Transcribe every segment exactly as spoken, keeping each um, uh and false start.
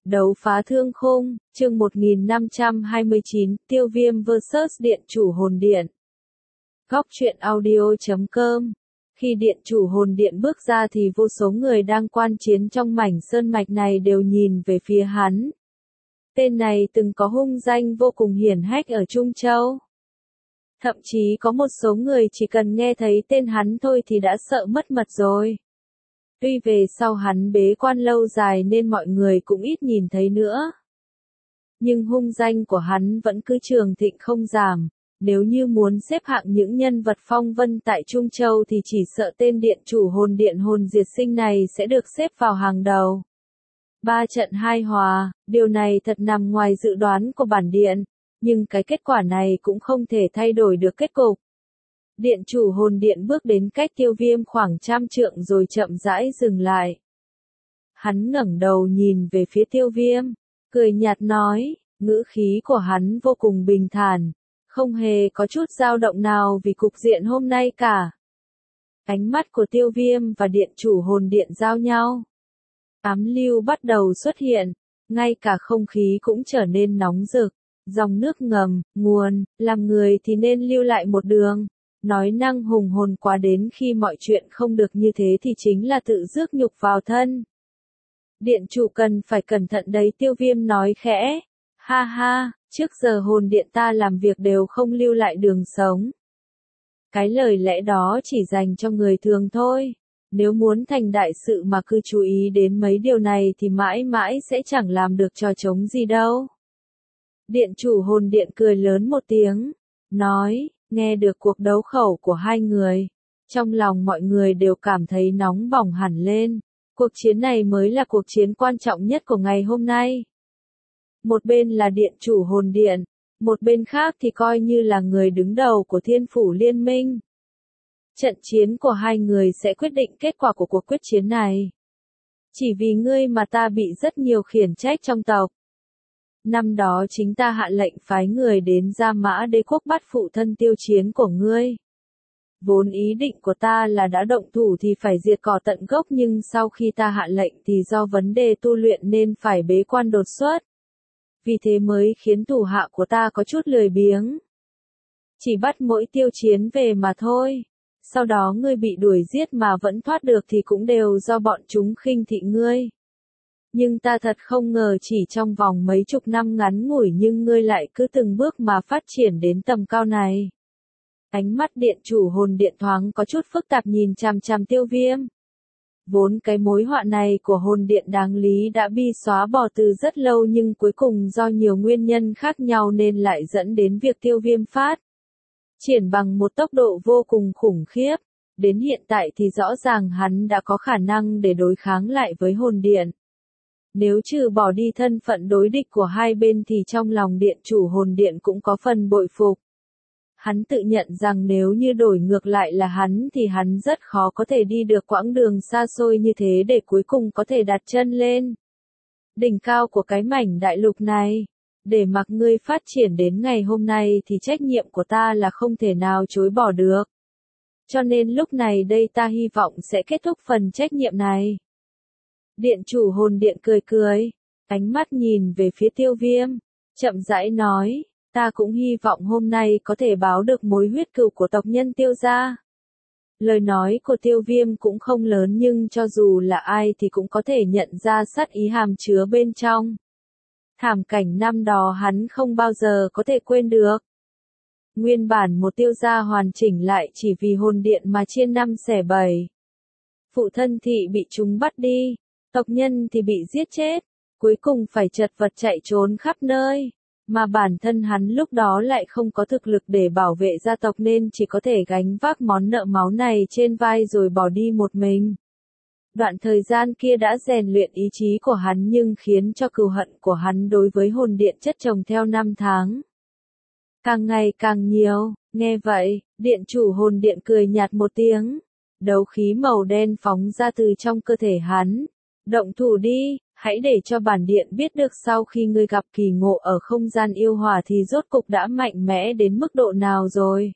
Đấu phá thương khung, chương một nghìn năm trăm hai mươi chín, Tiêu Viêm versus Điện chủ hồn điện. Góc truyện audio chấm com. Khi điện chủ hồn điện bước ra thì vô số người đang quan chiến trong mảnh sơn mạch này đều nhìn về phía hắn. Tên này từng có hung danh vô cùng hiển hách ở Trung Châu. Thậm chí có một số người chỉ cần nghe thấy tên hắn thôi thì đã sợ mất mật rồi. Tuy về sau hắn bế quan lâu dài nên mọi người cũng ít nhìn thấy nữa. Nhưng hung danh của hắn vẫn cứ trường thịnh không giảm. Nếu như muốn xếp hạng những nhân vật phong vân tại Trung Châu thì chỉ sợ tên điện chủ hồn điện hồn diệt sinh này sẽ được xếp vào hàng đầu. Ba trận hai hòa, điều này thật nằm ngoài dự đoán của bản điện, nhưng cái kết quả này cũng không thể thay đổi được kết cục. Điện chủ hồn điện bước đến cách Tiêu Viêm khoảng trăm trượng rồi chậm rãi dừng lại. Hắn ngẩng đầu nhìn về phía Tiêu Viêm, cười nhạt nói, ngữ khí của hắn vô cùng bình thản, không hề có chút dao động nào vì cục diện hôm nay cả. Ánh mắt của Tiêu Viêm và điện chủ hồn điện giao nhau. Ám lưu bắt đầu xuất hiện, ngay cả không khí cũng trở nên nóng rực, dòng nước ngầm, nguồn, làm người thì nên lưu lại một đường. Nói năng hùng hồn quá đến khi mọi chuyện không được như thế thì chính là tự rước nhục vào thân. Điện chủ cần phải cẩn thận đấy, Tiêu Viêm nói khẽ. Ha ha, trước giờ hồn điện ta làm việc đều không lưu lại đường sống. Cái lời lẽ đó chỉ dành cho người thường thôi. Nếu muốn thành đại sự mà cứ chú ý đến mấy điều này thì mãi mãi sẽ chẳng làm được trò trống gì đâu. Điện chủ hồn điện cười lớn một tiếng, nói, nghe được cuộc đấu khẩu của hai người. Trong lòng mọi người đều cảm thấy nóng bỏng hẳn lên. Cuộc chiến này mới là cuộc chiến quan trọng nhất của ngày hôm nay. Một bên là điện chủ hồn điện, một bên khác thì coi như là người đứng đầu của thiên phủ liên minh. Trận chiến của hai người sẽ quyết định kết quả của cuộc quyết chiến này. Chỉ vì ngươi mà ta bị rất nhiều khiển trách trong tộc. Năm đó chính ta hạ lệnh phái người đến Gia Mã Đế quốc bắt phụ thân tiêu chiến của ngươi. Vốn ý định của ta là đã động thủ thì phải diệt cỏ tận gốc, nhưng sau khi ta hạ lệnh thì do vấn đề tu luyện nên phải bế quan đột xuất. Vì thế mới khiến thủ hạ của ta có chút lười biếng. Chỉ bắt mỗi tiêu chiến về mà thôi. Sau đó ngươi bị đuổi giết mà vẫn thoát được thì cũng đều do bọn chúng khinh thị ngươi. Nhưng ta thật không ngờ chỉ trong vòng mấy chục năm ngắn ngủi nhưng ngươi lại cứ từng bước mà phát triển đến tầm cao này. Ánh mắt điện chủ hồn điện thoáng có chút phức tạp nhìn chằm chằm Tiêu Viêm. Vốn cái mối họa này của hồn điện đáng lý đã bị xóa bỏ từ rất lâu, nhưng cuối cùng do nhiều nguyên nhân khác nhau nên lại dẫn đến việc Tiêu Viêm phát triển bằng một tốc độ vô cùng khủng khiếp. Đến hiện tại thì rõ ràng hắn đã có khả năng để đối kháng lại với hồn điện. Nếu trừ bỏ đi thân phận đối địch của hai bên thì trong lòng điện chủ hồn điện cũng có phần bội phục. Hắn tự nhận rằng nếu như đổi ngược lại là hắn thì hắn rất khó có thể đi được quãng đường xa xôi như thế để cuối cùng có thể đặt chân lên đỉnh cao của cái mảnh đại lục này. Để mặc ngươi phát triển đến ngày hôm nay thì trách nhiệm của ta là không thể nào chối bỏ được. Cho nên lúc này đây ta hy vọng sẽ kết thúc phần trách nhiệm này. Điện chủ hồn điện cười cười, ánh mắt nhìn về phía Tiêu Viêm, chậm rãi nói, ta cũng hy vọng hôm nay có thể báo được mối huyết cừu của tộc nhân Tiêu gia. Lời nói của Tiêu Viêm cũng không lớn nhưng cho dù là ai thì cũng có thể nhận ra sát ý hàm chứa bên trong. Thảm cảnh năm đó hắn không bao giờ có thể quên được. Nguyên bản một Tiêu gia hoàn chỉnh lại chỉ vì hồn điện mà chia năm xẻ bảy. Phụ thân thị bị chúng bắt đi, tộc nhân thì bị giết chết, cuối cùng phải chật vật chạy trốn khắp nơi. Mà bản thân hắn lúc đó lại không có thực lực để bảo vệ gia tộc nên chỉ có thể gánh vác món nợ máu này trên vai rồi bỏ đi một mình. Đoạn thời gian kia đã rèn luyện ý chí của hắn nhưng khiến cho cừu hận của hắn đối với hồn điện chất chồng theo năm tháng. Càng ngày càng nhiều, nghe vậy, điện chủ hồn điện cười nhạt một tiếng. Đấu khí màu đen phóng ra từ trong cơ thể hắn. Động thủ đi, hãy để cho bản điện biết được sau khi ngươi gặp kỳ ngộ ở không gian yêu hỏa thì rốt cục đã mạnh mẽ đến mức độ nào rồi.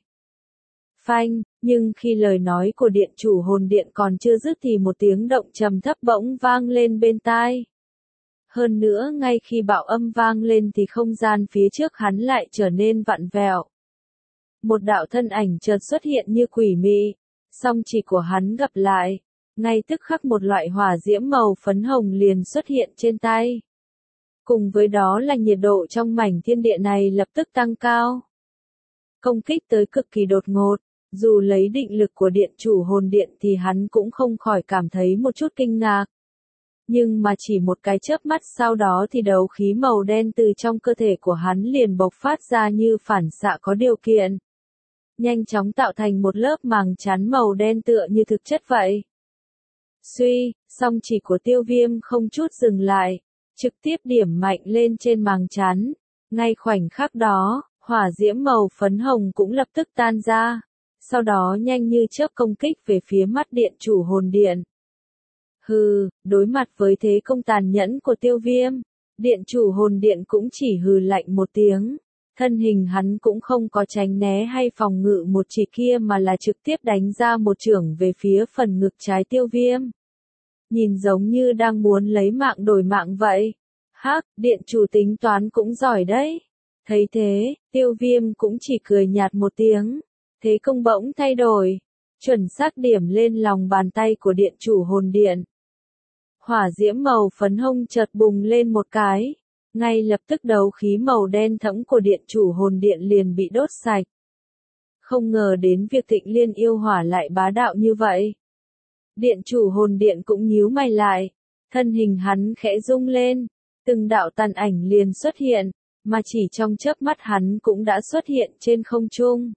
Phanh, nhưng khi lời nói của điện chủ hồn điện còn chưa dứt thì một tiếng động trầm thấp bỗng vang lên bên tai. Hơn nữa ngay khi bạo âm vang lên thì không gian phía trước hắn lại trở nên vặn vẹo. Một đạo thân ảnh chợt xuất hiện như quỷ mị, song chỉ của hắn gặp lại, ngay tức khắc một loại hỏa diễm màu phấn hồng liền xuất hiện trên tay. Cùng với đó là nhiệt độ trong mảnh thiên địa này lập tức tăng cao. Công kích tới cực kỳ đột ngột, dù lấy định lực của điện chủ hồn điện thì hắn cũng không khỏi cảm thấy một chút kinh ngạc. Nhưng mà chỉ một cái chớp mắt sau đó thì đấu khí màu đen từ trong cơ thể của hắn liền bộc phát ra như phản xạ có điều kiện. Nhanh chóng tạo thành một lớp màng chắn màu đen tựa như thực chất vậy. Suy, song chỉ của Tiêu Viêm không chút dừng lại, trực tiếp điểm mạnh lên trên màng chắn. Ngay khoảnh khắc đó, hỏa diễm màu phấn hồng cũng lập tức tan ra, sau đó nhanh như chớp công kích về phía mắt điện chủ hồn điện. Hừ, đối mặt với thế công tàn nhẫn của Tiêu Viêm, điện chủ hồn điện cũng chỉ hừ lạnh một tiếng. Thân hình hắn cũng không có tránh né hay phòng ngự một chỉ kia mà là trực tiếp đánh ra một chưởng về phía phần ngực trái Tiêu Viêm. Nhìn giống như đang muốn lấy mạng đổi mạng vậy. Hắc, điện chủ tính toán cũng giỏi đấy. Thấy thế, Tiêu Viêm cũng chỉ cười nhạt một tiếng. Thế công bỗng thay đổi, chuẩn xác điểm lên lòng bàn tay của điện chủ hồn điện. Hỏa diễm màu phấn hồng chợt bùng lên một cái. Ngay lập tức đấu khí màu đen thẫm của điện chủ hồn điện liền bị đốt sạch. Không ngờ đến việc Tịnh Liên yêu hỏa lại bá đạo như vậy. Điện chủ hồn điện cũng nhíu mày lại, thân hình hắn khẽ rung lên, từng đạo tàn ảnh liền xuất hiện, mà chỉ trong chớp mắt hắn cũng đã xuất hiện trên không trung.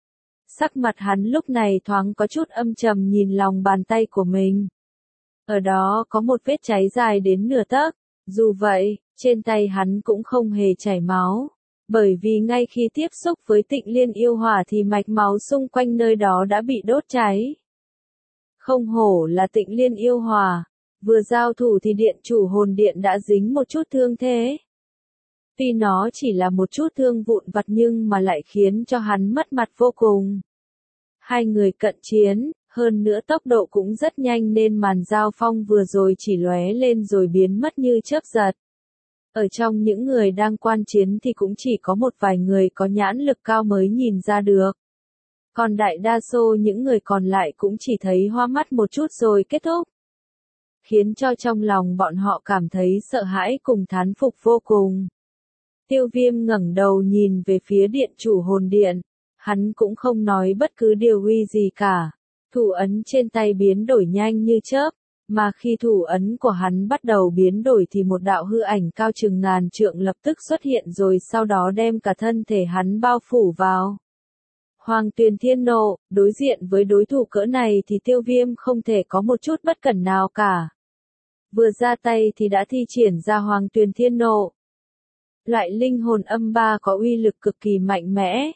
Sắc mặt hắn lúc này thoáng có chút âm trầm nhìn lòng bàn tay của mình. Ở đó có một vết cháy dài đến nửa tấc, dù vậy, trên tay hắn cũng không hề chảy máu, bởi vì ngay khi tiếp xúc với Tịnh Liên yêu hỏa thì mạch máu xung quanh nơi đó đã bị đốt cháy. Không hổ là Tịnh Liên yêu hỏa, vừa giao thủ thì điện chủ hồn điện đã dính một chút thương thế. Tuy nó chỉ là một chút thương vụn vặt nhưng mà lại khiến cho hắn mất mặt vô cùng. Hai người cận chiến, hơn nữa tốc độ cũng rất nhanh nên màn giao phong vừa rồi chỉ lóe lên rồi biến mất như chớp giật. Ở trong những người đang quan chiến thì cũng chỉ có một vài người có nhãn lực cao mới nhìn ra được. Còn đại đa số những người còn lại cũng chỉ thấy hoa mắt một chút rồi kết thúc. Khiến cho trong lòng bọn họ cảm thấy sợ hãi cùng thán phục vô cùng. Tiêu Viêm ngẩng đầu nhìn về phía điện chủ hồn điện. Hắn cũng không nói bất cứ điều uy gì cả. Thủ ấn trên tay biến đổi nhanh như chớp. Mà khi thủ ấn của hắn bắt đầu biến đổi thì một đạo hư ảnh cao chừng ngàn trượng lập tức xuất hiện rồi sau đó đem cả thân thể hắn bao phủ vào. Hoàng Tuyền Thiên nộ, đối diện với đối thủ cỡ này thì Tiêu Viêm không thể có một chút bất cẩn nào cả. Vừa ra tay thì đã thi triển ra Hoàng Tuyền Thiên nộ. Loại linh hồn âm ba có uy lực cực kỳ mạnh mẽ.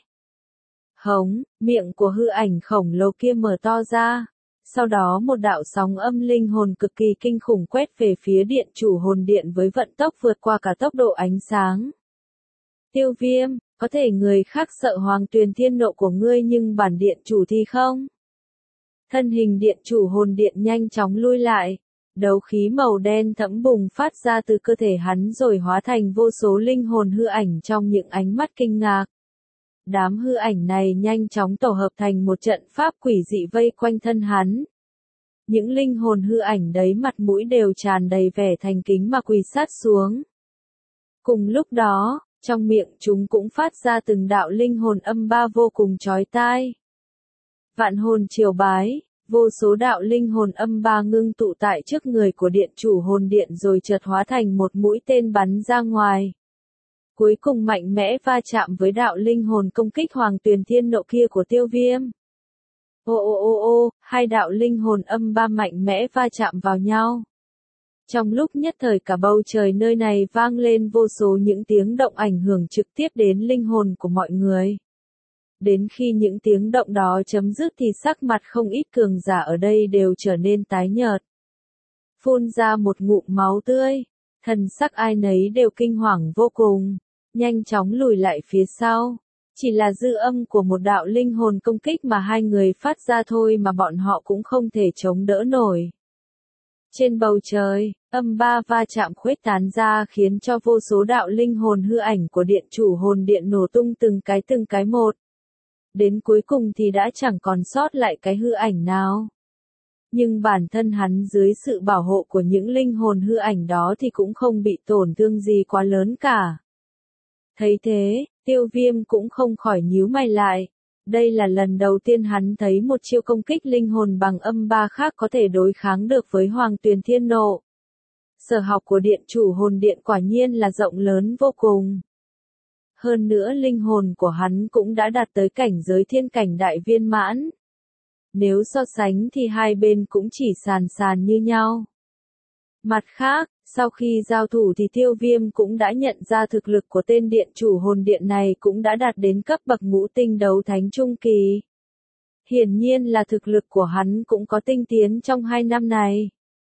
Hống, miệng của hư ảnh khổng lồ kia mở to ra. Sau đó một đạo sóng âm linh hồn cực kỳ kinh khủng quét về phía điện chủ hồn điện với vận tốc vượt qua cả tốc độ ánh sáng. Tiêu Viêm, có thể người khác sợ Hoàng Tuyền Thiên nộ của ngươi nhưng bản điện chủ thì không. Thân hình điện chủ hồn điện nhanh chóng lui lại. Đấu khí màu đen thẫm bùng phát ra từ cơ thể hắn rồi hóa thành vô số linh hồn hư ảnh trong những ánh mắt kinh ngạc. Đám hư ảnh này nhanh chóng tổ hợp thành một trận pháp quỷ dị vây quanh thân hắn. Những linh hồn hư ảnh đấy mặt mũi đều tràn đầy vẻ thành kính mà quỳ sát xuống. Cùng lúc đó, trong miệng chúng cũng phát ra từng đạo linh hồn âm ba vô cùng chói tai. Vạn hồn triều bái, vô số đạo linh hồn âm ba ngưng tụ tại trước người của điện chủ hồn điện rồi chợt hóa thành một mũi tên bắn ra ngoài. Cuối cùng mạnh mẽ va chạm với đạo linh hồn công kích Hoàng Tuyền Thiên nộ kia của Tiêu Viêm. Ô ô ô ô, hai đạo linh hồn âm ba mạnh mẽ va chạm vào nhau. Trong lúc nhất thời cả bầu trời nơi này vang lên vô số những tiếng động ảnh hưởng trực tiếp đến linh hồn của mọi người. Đến khi những tiếng động đó chấm dứt thì sắc mặt không ít cường giả ở đây đều trở nên tái nhợt. Phun ra một ngụm máu tươi, thần sắc ai nấy đều kinh hoàng vô cùng, nhanh chóng lùi lại phía sau. Chỉ là dư âm của một đạo linh hồn công kích mà hai người phát ra thôi mà bọn họ cũng không thể chống đỡ nổi. Trên bầu trời, âm ba va chạm khuếch tán ra khiến cho vô số đạo linh hồn hư ảnh của điện chủ hồn điện nổ tung từng cái từng cái một. Đến cuối cùng thì đã chẳng còn sót lại cái hư ảnh nào. Nhưng bản thân hắn dưới sự bảo hộ của những linh hồn hư ảnh đó thì cũng không bị tổn thương gì quá lớn cả. Thấy thế, Tiêu Viêm cũng không khỏi nhíu mày lại. Đây là lần đầu tiên hắn thấy một chiêu công kích linh hồn bằng âm ba khác có thể đối kháng được với Hoàng Tuyền Thiên Nộ. Sở học của điện chủ hồn điện quả nhiên là rộng lớn vô cùng. Hơn nữa linh hồn của hắn cũng đã đạt tới cảnh giới thiên cảnh đại viên mãn. Nếu so sánh thì hai bên cũng chỉ sàn sàn như nhau. Mặt khác, sau khi giao thủ thì Tiêu Viêm cũng đã nhận ra thực lực của tên điện chủ hồn điện này cũng đã đạt đến cấp bậc ngũ tinh đấu thánh trung kỳ. Hiển nhiên là thực lực của hắn cũng có tinh tiến trong hai năm này.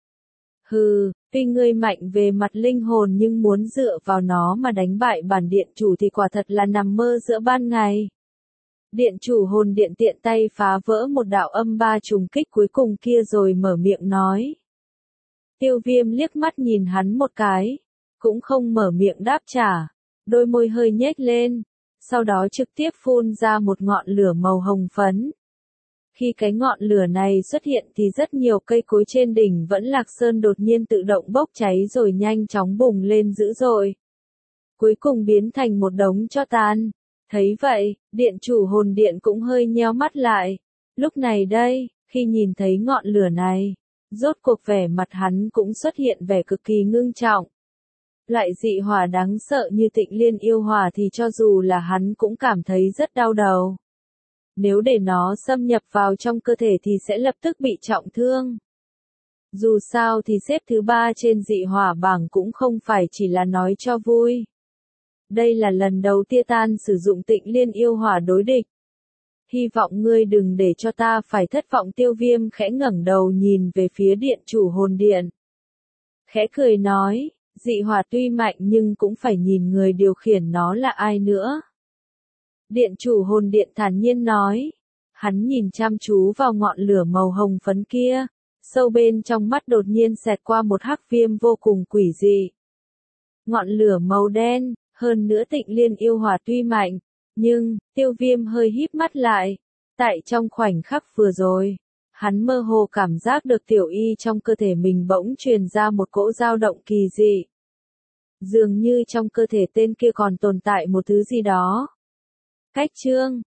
Hừ, tuy ngươi mạnh về mặt linh hồn nhưng muốn dựa vào nó mà đánh bại bản điện chủ thì quả thật là nằm mơ giữa ban ngày. Điện chủ hồn điện tiện tay phá vỡ một đạo âm ba trùng kích cuối cùng kia rồi mở miệng nói. Tiêu Viêm liếc mắt nhìn hắn một cái, cũng không mở miệng đáp trả, đôi môi hơi nhếch lên, sau đó trực tiếp phun ra một ngọn lửa màu hồng phấn. Khi cái ngọn lửa này xuất hiện thì rất nhiều cây cối trên đỉnh Vẫn Lạc Sơn đột nhiên tự động bốc cháy rồi nhanh chóng bùng lên dữ dội. Cuối cùng biến thành một đống tro tàn. Thấy vậy, điện chủ hồn điện cũng hơi nheo mắt lại. Lúc này đây, khi nhìn thấy ngọn lửa này, rốt cuộc vẻ mặt hắn cũng xuất hiện vẻ cực kỳ ngưng trọng. Loại dị hỏa đáng sợ như Tịnh Liên yêu hỏa thì cho dù là hắn cũng cảm thấy rất đau đầu. Nếu để nó xâm nhập vào trong cơ thể thì sẽ lập tức bị trọng thương. Dù sao thì xếp thứ ba trên dị hỏa bảng cũng không phải chỉ là nói cho vui. Đây là lần đầu Titan sử dụng Tịnh Liên yêu hỏa đối địch. Hy vọng ngươi đừng để cho ta phải thất vọng. Tiêu Viêm khẽ ngẩng đầu nhìn về phía điện chủ hồn điện. Khẽ cười nói, dị hỏa tuy mạnh nhưng cũng phải nhìn người điều khiển nó là ai nữa. Điện chủ hồn điện thản nhiên nói. Hắn nhìn chăm chú vào ngọn lửa màu hồng phấn kia, sâu bên trong mắt đột nhiên xẹt qua một hắc viêm vô cùng quỷ dị. Ngọn lửa màu đen, hơn nữa Tịnh Liên yêu hỏa tuy mạnh, nhưng, Tiêu Viêm hơi híp mắt lại. Tại trong khoảnh khắc vừa rồi, hắn mơ hồ cảm giác được tiểu y trong cơ thể mình bỗng truyền ra một cỗ dao động kỳ dị. Dường như trong cơ thể tên kia còn tồn tại một thứ gì đó. Cách chương